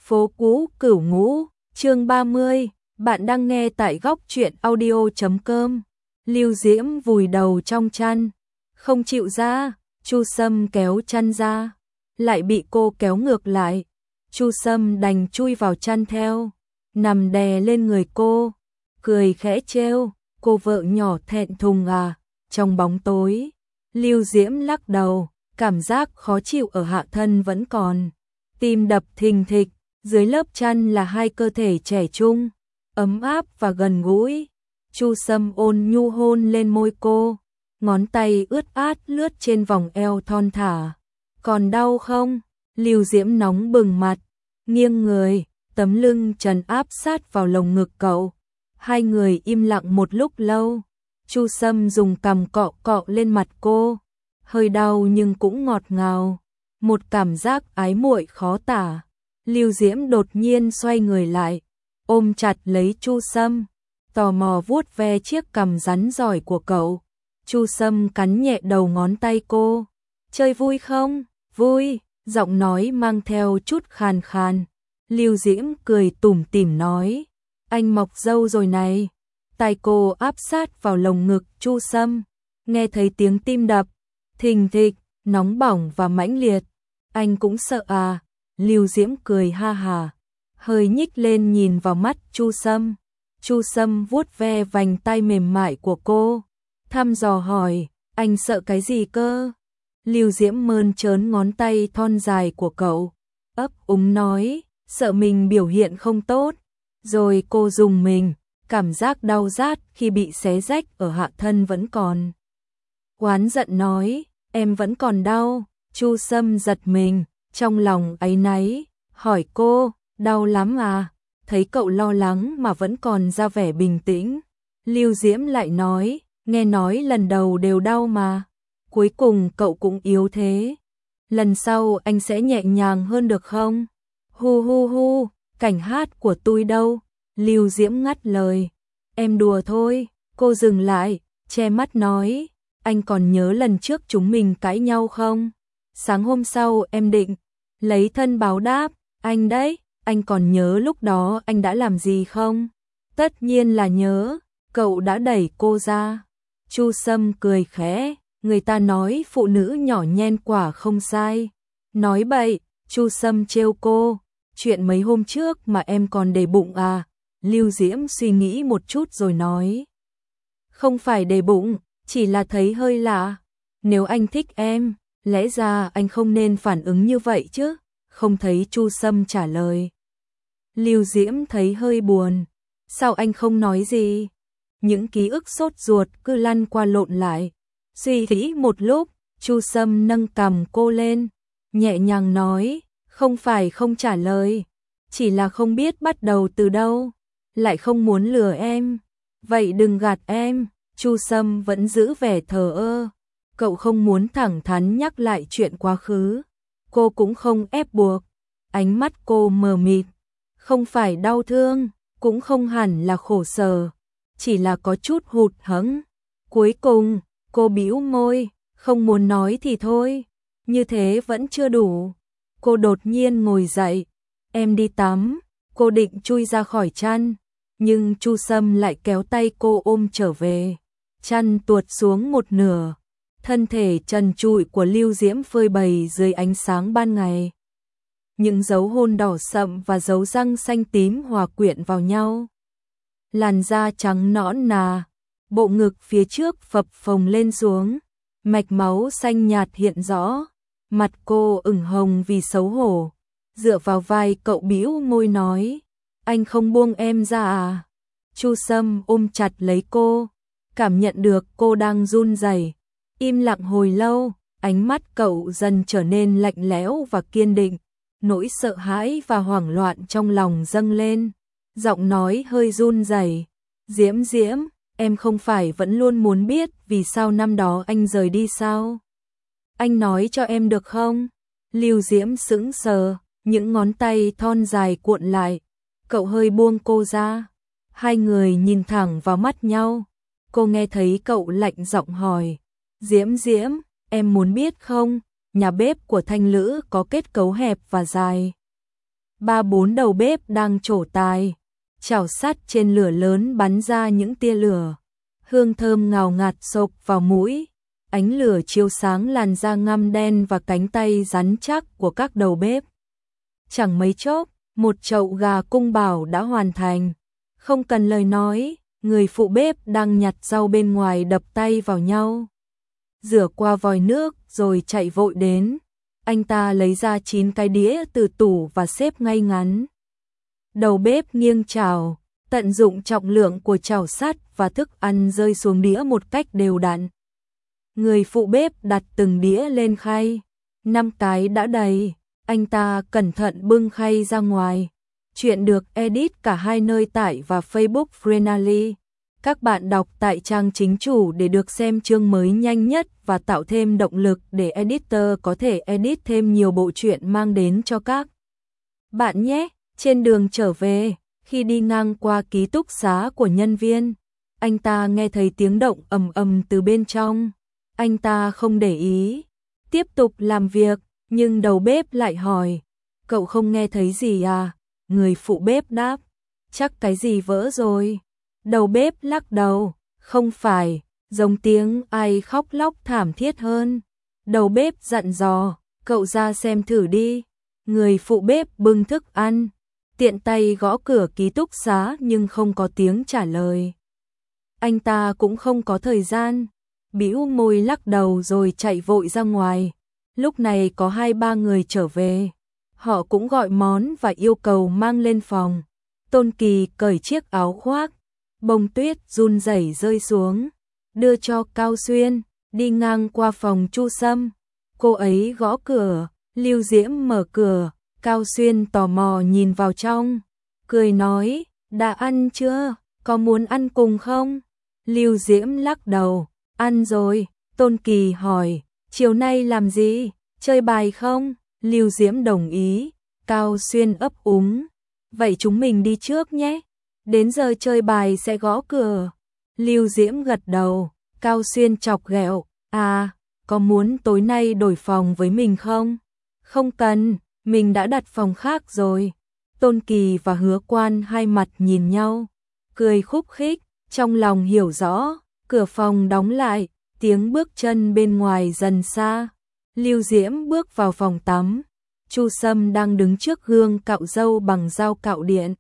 Phố cũ Cửu Ngũ, chương 30, bạn đang nghe tại góc truyện audio.com. Lưu Diễm vùi đầu trong chăn, không chịu ra, Chu Sâm kéo chăn ra, lại bị cô kéo ngược lại. Chu Sâm đành chui vào chăn theo, nằm đè lên người cô, cười khẽ trêu, cô vợ nhỏ thẹn thùng à, trong bóng tối. Lưu Diễm lắc đầu, cảm giác khó chịu ở hạ thân vẫn còn, tim đập thình thịch, dưới lớp chăn là hai cơ thể trẻ trung, ấm áp và gần gũi. Chu Sâm ôn nhu hôn lên môi cô, ngón tay ướt át lướt trên vòng eo thon thả. Còn đau không? Lưu Diễm nóng bừng mặt, nghiêng người, tấm lưng trần áp sát vào lồng ngực cậu. Hai người im lặng một lúc lâu. Chu Sâm dùng cằm cọ cọ lên mặt cô, hơi đau nhưng cũng ngọt ngào, một cảm giác ái muội khó tả. Lưu Diễm đột nhiên xoay người lại, ôm chặt lấy Chu Sâm, tò mò vuốt ve chiếc cằm rắn giỏi của cậu. Chu Sâm cắn nhẹ đầu ngón tay cô. Chơi vui không? Vui, giọng nói mang theo chút khàn khàn. Lưu Diễm cười tủm tỉm nói, anh mọc râu rồi này. Tai cô áp sát vào lồng ngực Chu Sâm, nghe thấy tiếng tim đập thình thịch, nóng bỏng và mãnh liệt. Anh cũng sợ à? Lưu Diễm cười ha hà, hơi nhích lên nhìn vào mắt Chu Sâm. Chu Sâm vuốt ve vành tay mềm mại của cô, thăm dò hỏi, anh sợ cái gì cơ? Lưu Diễm mơn trớn ngón tay thon dài của cậu, ấp úng nói, sợ mình biểu hiện không tốt. Rồi cô dùng mình, cảm giác đau rát khi bị xé rách ở hạ thân vẫn còn. Oán giận nói, em vẫn còn đau. Chu Sâm giật mình, trong lòng áy náy, hỏi cô, đau lắm à? Thấy cậu lo lắng mà vẫn còn ra vẻ bình tĩnh. Lưu Diễm lại nói, nghe nói lần đầu đều đau mà, cuối cùng cậu cũng yếu thế. Lần sau anh sẽ nhẹ nhàng hơn được không? Hu hu hu, cảnh hát của tôi đâu? Lưu Diễm ngắt lời, em đùa thôi. Cô dừng lại, che mắt nói, anh còn nhớ lần trước chúng mình cãi nhau không? Sáng hôm sau em định lấy thân báo đáp, anh đấy, anh còn nhớ lúc đó anh đã làm gì không? Tất nhiên là nhớ, cậu đã đẩy cô ra. Chu Sâm cười khẽ, người ta nói phụ nữ nhỏ nhen quả không sai. Nói bậy, Chu Sâm trêu cô, chuyện mấy hôm trước mà em còn để bụng à? Lưu Diễm suy nghĩ một chút rồi nói, không phải để bụng, chỉ là thấy hơi lạ. Nếu anh thích em, lẽ ra anh không nên phản ứng như vậy chứ? Không thấy Chu Sâm trả lời. Lưu Diễm thấy hơi buồn, sao anh không nói gì? Những ký ức sốt ruột cứ lăn qua lộn lại. Suy nghĩ một lúc, Chu Sâm nâng cằm cô lên, nhẹ nhàng nói, không phải không trả lời, chỉ là không biết bắt đầu từ đâu, lại không muốn lừa em. Vậy đừng gạt em. Chu Sâm vẫn giữ vẻ thờ ơ, cậu không muốn thẳng thắn nhắc lại chuyện quá khứ, cô cũng không ép buộc. Ánh mắt cô mờ mịt, không phải đau thương, cũng không hẳn là khổ sở, chỉ là có chút hụt hẫng. Cuối cùng, cô bĩu môi, không muốn nói thì thôi, như thế vẫn chưa đủ. Cô đột nhiên ngồi dậy, em đi tắm. Cô định chui ra khỏi chăn, nhưng Chu Sâm lại kéo tay cô ôm trở về. Chăn tuột xuống một nửa, thân thể trần trụi của Lưu Diễm phơi bày dưới ánh sáng ban ngày. Những dấu hôn đỏ sậm và dấu răng xanh tím hòa quyện vào nhau. Làn da trắng nõn nà, bộ ngực phía trước phập phồng lên xuống, mạch máu xanh nhạt hiện rõ. Mặt cô ửng hồng vì xấu hổ, dựa vào vai cậu bĩu môi nói, anh không buông em ra à? Chu Sâm ôm chặt lấy cô, cảm nhận được cô đang run rẩy. Im lặng hồi lâu, ánh mắt cậu dần trở nên lạnh lẽo và kiên định. Nỗi sợ hãi và hoảng loạn trong lòng dâng lên, giọng nói hơi run rẩy, Diễm Diễm, em không phải vẫn luôn muốn biết vì sao năm đó anh rời đi sao? Anh nói cho em được không? Lưu Diễm sững sờ, những ngón tay thon dài cuộn lại, cậu hơi buông cô ra. Hai người nhìn thẳng vào mắt nhau, cô nghe thấy cậu lạnh giọng hỏi, Diễm Diễm, em muốn biết không? Nhà bếp của Thanh Lữ có kết cấu hẹp và dài. 3-4 đầu bếp đang trổ tài, chảo sắt trên lửa lớn bắn ra những tia lửa. Hương thơm ngào ngạt xộc vào mũi, ánh lửa chiếu sáng làn da ngăm đen và cánh tay rắn chắc của các đầu bếp. Chẳng mấy chốc, một chậu gà cung bảo đã hoàn thành. Không cần lời nói, người phụ bếp đang nhặt rau bên ngoài đập tay vào nhau. Rửa qua vòi nước rồi chạy vội đến. Anh ta lấy ra 9 cái đĩa từ tủ và xếp ngay ngắn. Đầu bếp nghiêng chảo, tận dụng trọng lượng của chảo sắt và thức ăn rơi xuống đĩa một cách đều đặn. Người phụ bếp đặt từng đĩa lên khay. 5 cái đã đầy, anh ta cẩn thận bưng khay ra ngoài. Chuyện được edit cả hai nơi tải và Facebook Freenally. Các bạn đọc tại trang chính chủ để được xem chương mới nhanh nhất và tạo thêm động lực để editor có thể edit thêm nhiều bộ truyện mang đến cho các bạn nhé. Trên đường trở về, khi đi ngang qua ký túc xá của nhân viên, anh ta nghe thấy tiếng động ầm ầm từ bên trong. Anh ta không để ý, tiếp tục làm việc, nhưng đầu bếp lại hỏi, cậu không nghe thấy gì à? Người phụ bếp đáp, chắc cái gì vỡ rồi. Đầu bếp lắc đầu, không phải, giống tiếng ai khóc lóc thảm thiết hơn. Đầu bếp dặn dò, cậu ra xem thử đi. Người phụ bếp bưng thức ăn, tiện tay gõ cửa ký túc xá nhưng không có tiếng trả lời. Anh ta cũng không có thời gian, bĩu môi lắc đầu rồi chạy vội ra ngoài. Lúc này có 2-3 người trở về. Họ cũng gọi món và yêu cầu mang lên phòng. Tôn Kỳ cởi chiếc áo khoác, bông tuyết run rẩy rơi xuống, đưa cho Cao Xuyên, đi ngang qua phòng Chu Sâm. Cô ấy gõ cửa, Lưu Diễm mở cửa, Cao Xuyên tò mò nhìn vào trong, cười nói, đã ăn chưa, có muốn ăn cùng không? Lưu Diễm lắc đầu, ăn rồi. Tôn Kỳ hỏi, chiều nay làm gì, chơi bài không? Lưu Diễm đồng ý. Cao Xuyên ấp úng, vậy chúng mình đi trước nhé, đến giờ chơi bài sẽ gõ cửa. Lưu Diễm gật đầu. Cao Xuyên chọc ghẹo, à, có muốn tối nay đổi phòng với mình không? Không cần, mình đã đặt phòng khác rồi. Tôn Kỳ và Hứa Quan hai mặt nhìn nhau, cười khúc khích, trong lòng hiểu rõ. Cửa phòng đóng lại, tiếng bước chân bên ngoài dần xa. Lưu Diễm bước vào phòng tắm. Chu Sâm đang đứng trước gương cạo râu bằng dao cạo điện.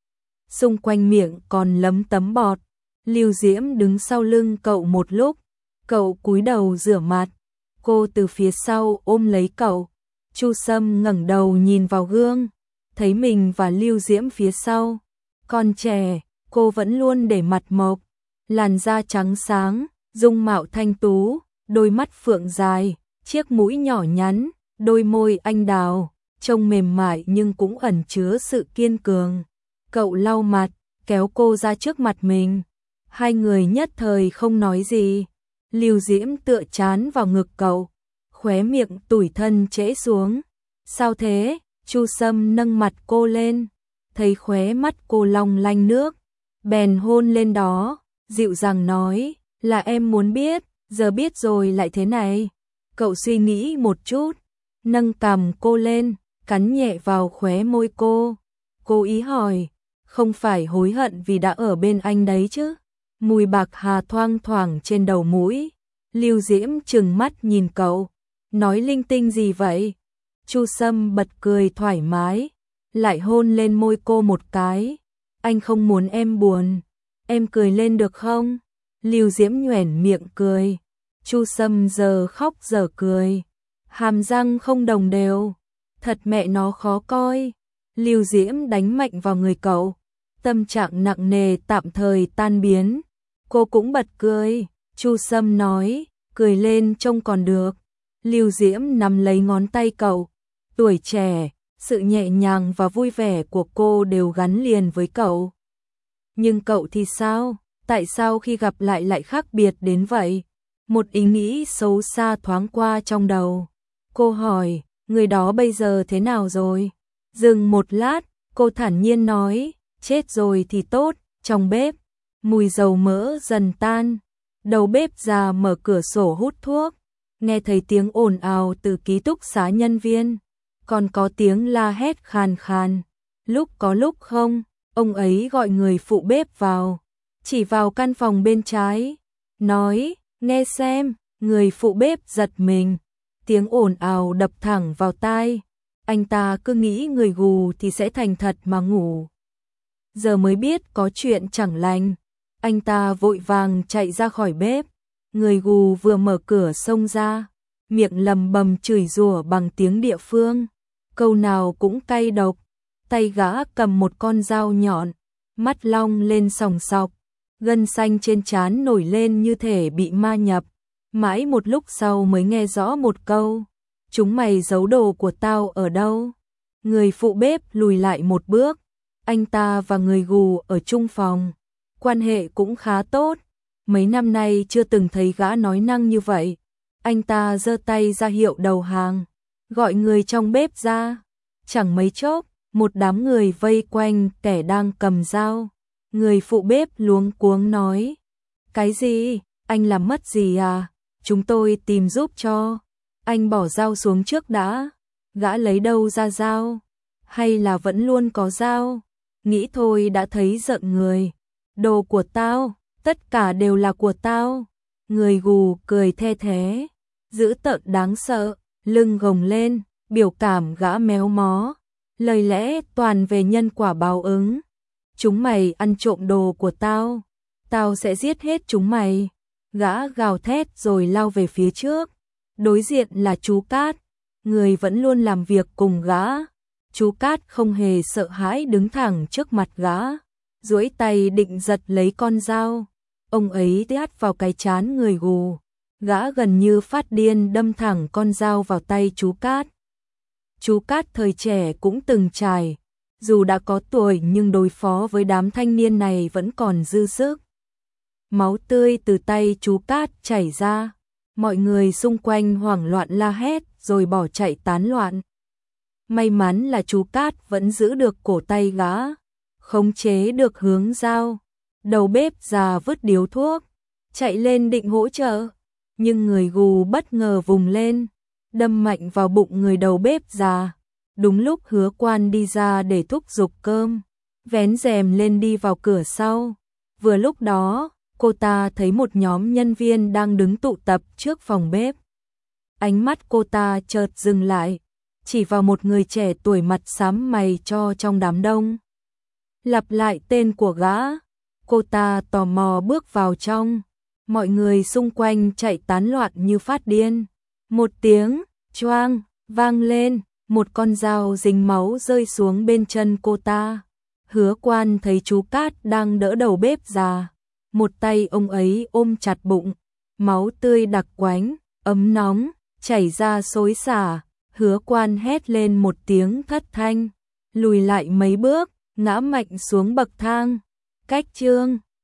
Xung quanh miệng còn lấm tấm bọt. Lưu Diễm đứng sau lưng cậu một lúc. Cậu cúi đầu rửa mặt. Cô từ phía sau ôm lấy cậu. Chu Sâm ngẩng đầu nhìn vào gương, thấy mình và Lưu Diễm phía sau. Còn trẻ, cô vẫn luôn để mặt mộc, làn da trắng sáng, dung mạo thanh tú, đôi mắt phượng dài, chiếc mũi nhỏ nhắn, đôi môi anh đào, trông mềm mại nhưng cũng ẩn chứa sự kiên cường. Cậu lau mặt, kéo cô ra trước mặt mình. Hai người nhất thời không nói gì. Lưu Diễm tựa chán vào ngực cậu, khóe miệng tủi thân trễ xuống. Sao thế? Chu Sâm nâng mặt cô lên, thấy khóe mắt cô long lanh nước, bèn hôn lên đó, dịu dàng nói, là em muốn biết, giờ biết rồi lại thế này. Cậu suy nghĩ một chút, nâng cằm cô lên, cắn nhẹ vào khóe môi cô. Cô ý hỏi, không phải hối hận vì đã ở bên anh đấy chứ? Mùi bạc hà thoang thoảng trên đầu mũi. Lưu Diễm trừng mắt nhìn cậu, nói linh tinh gì vậy? Chu Sâm bật cười thoải mái, lại hôn lên môi cô một cái. Anh không muốn em buồn, em cười lên được không? Lưu Diễm nhoẻn miệng cười. Chu Sâm giờ khóc giờ cười, hàm răng không đồng đều, thật mẹ nó khó coi. Lưu Diễm đánh mạnh vào người cậu, tâm trạng nặng nề tạm thời tan biến. Cô cũng bật cười. Chu Sâm nói, cười lên trông còn được. Lưu Diễm nắm lấy ngón tay cậu. Tuổi trẻ, sự nhẹ nhàng và vui vẻ của cô đều gắn liền với cậu. Nhưng cậu thì sao? Tại sao khi gặp lại khác biệt đến vậy? Một ý nghĩ xấu xa thoáng qua trong đầu. Cô hỏi, người đó bây giờ thế nào rồi? Dừng một lát, cô thản nhiên nói, chết rồi thì tốt. Trong bếp, mùi dầu mỡ dần tan. Đầu bếp già mở cửa sổ hút thuốc, nghe thấy tiếng ồn ào từ ký túc xá nhân viên, còn có tiếng la hét khàn khàn. lúc có lúc không, ông ấy gọi người phụ bếp vào, chỉ vào căn phòng bên trái, nói, nghe xem, người phụ bếp giật mình, tiếng ồn ào đập thẳng vào tai, anh ta cứ nghĩ người gù thì sẽ thành thật mà ngủ. Giờ mới biết có chuyện chẳng lành, anh ta vội vàng chạy ra khỏi bếp, người gù vừa mở cửa xông ra, miệng lầm bầm chửi rủa bằng tiếng địa phương, câu nào cũng cay độc, tay gã cầm một con dao nhọn, mắt long lên sòng sọc, gân xanh trên trán nổi lên như thể bị ma nhập, mãi một lúc sau mới nghe rõ một câu, chúng mày giấu đồ của tao ở đâu? Người phụ bếp lùi lại một bước, anh ta và người gù ở chung phòng, quan hệ cũng khá tốt, mấy năm nay chưa từng thấy gã nói năng như vậy. Anh ta giơ tay ra hiệu đầu hàng, gọi người trong bếp ra, chẳng mấy chốc, một đám người vây quanh kẻ đang cầm dao. Người phụ bếp luống cuống nói, cái gì, anh làm mất gì à, chúng tôi tìm giúp cho, anh bỏ dao xuống trước đã, gã lấy đâu ra dao, hay là vẫn luôn có dao, nghĩ thôi đã thấy giận người, đồ của tao, tất cả đều là của tao, người gù cười the thế, dữ tợn đáng sợ, lưng gồng lên, biểu cảm gã méo mó, lời lẽ toàn về nhân quả báo ứng. Chúng mày ăn trộm đồ của tao, tao sẽ giết hết chúng mày. Gã gào thét rồi lao về phía trước. Đối diện là chú Cát, người vẫn luôn làm việc cùng gã. Chú Cát không hề sợ hãi đứng thẳng trước mặt gã, duỗi tay định giật lấy con dao. Ông ấy tát vào cái trán người gù. Gã gần như phát điên đâm thẳng con dao vào tay chú Cát. Chú Cát thời trẻ cũng từng trải, dù đã có tuổi nhưng đối phó với đám thanh niên này vẫn còn dư sức. Máu tươi từ tay chú Cát chảy ra, mọi người xung quanh hoảng loạn la hét rồi bỏ chạy tán loạn. May mắn là chú Cát vẫn giữ được cổ tay gã, khống chế được hướng dao. Đầu bếp già vứt điếu thuốc, chạy lên định hỗ trợ, nhưng người gù bất ngờ vùng lên, đâm mạnh vào bụng người đầu bếp già. Đúng lúc Hứa Quan đi ra để thúc giục cơm, vén rèm lên đi vào cửa sau. Vừa lúc đó, cô ta thấy một nhóm nhân viên đang đứng tụ tập trước phòng bếp. Ánh mắt cô ta chợt dừng lại, chỉ vào một người trẻ tuổi mặt xám mày cho trong đám đông. Lặp lại tên của gã, cô ta tò mò bước vào trong. Mọi người xung quanh chạy tán loạn như phát điên. Một tiếng choang vang lên, một con dao dính máu rơi xuống bên chân cô ta. Hứa Quan thấy chú Cát đang đỡ đầu bếp già, một tay ông ấy ôm chặt bụng, máu tươi đặc quánh, ấm nóng chảy ra xối xả. Hứa Quan hét lên một tiếng thất thanh, lùi lại mấy bước, ngã mạnh xuống bậc thang. Cách chương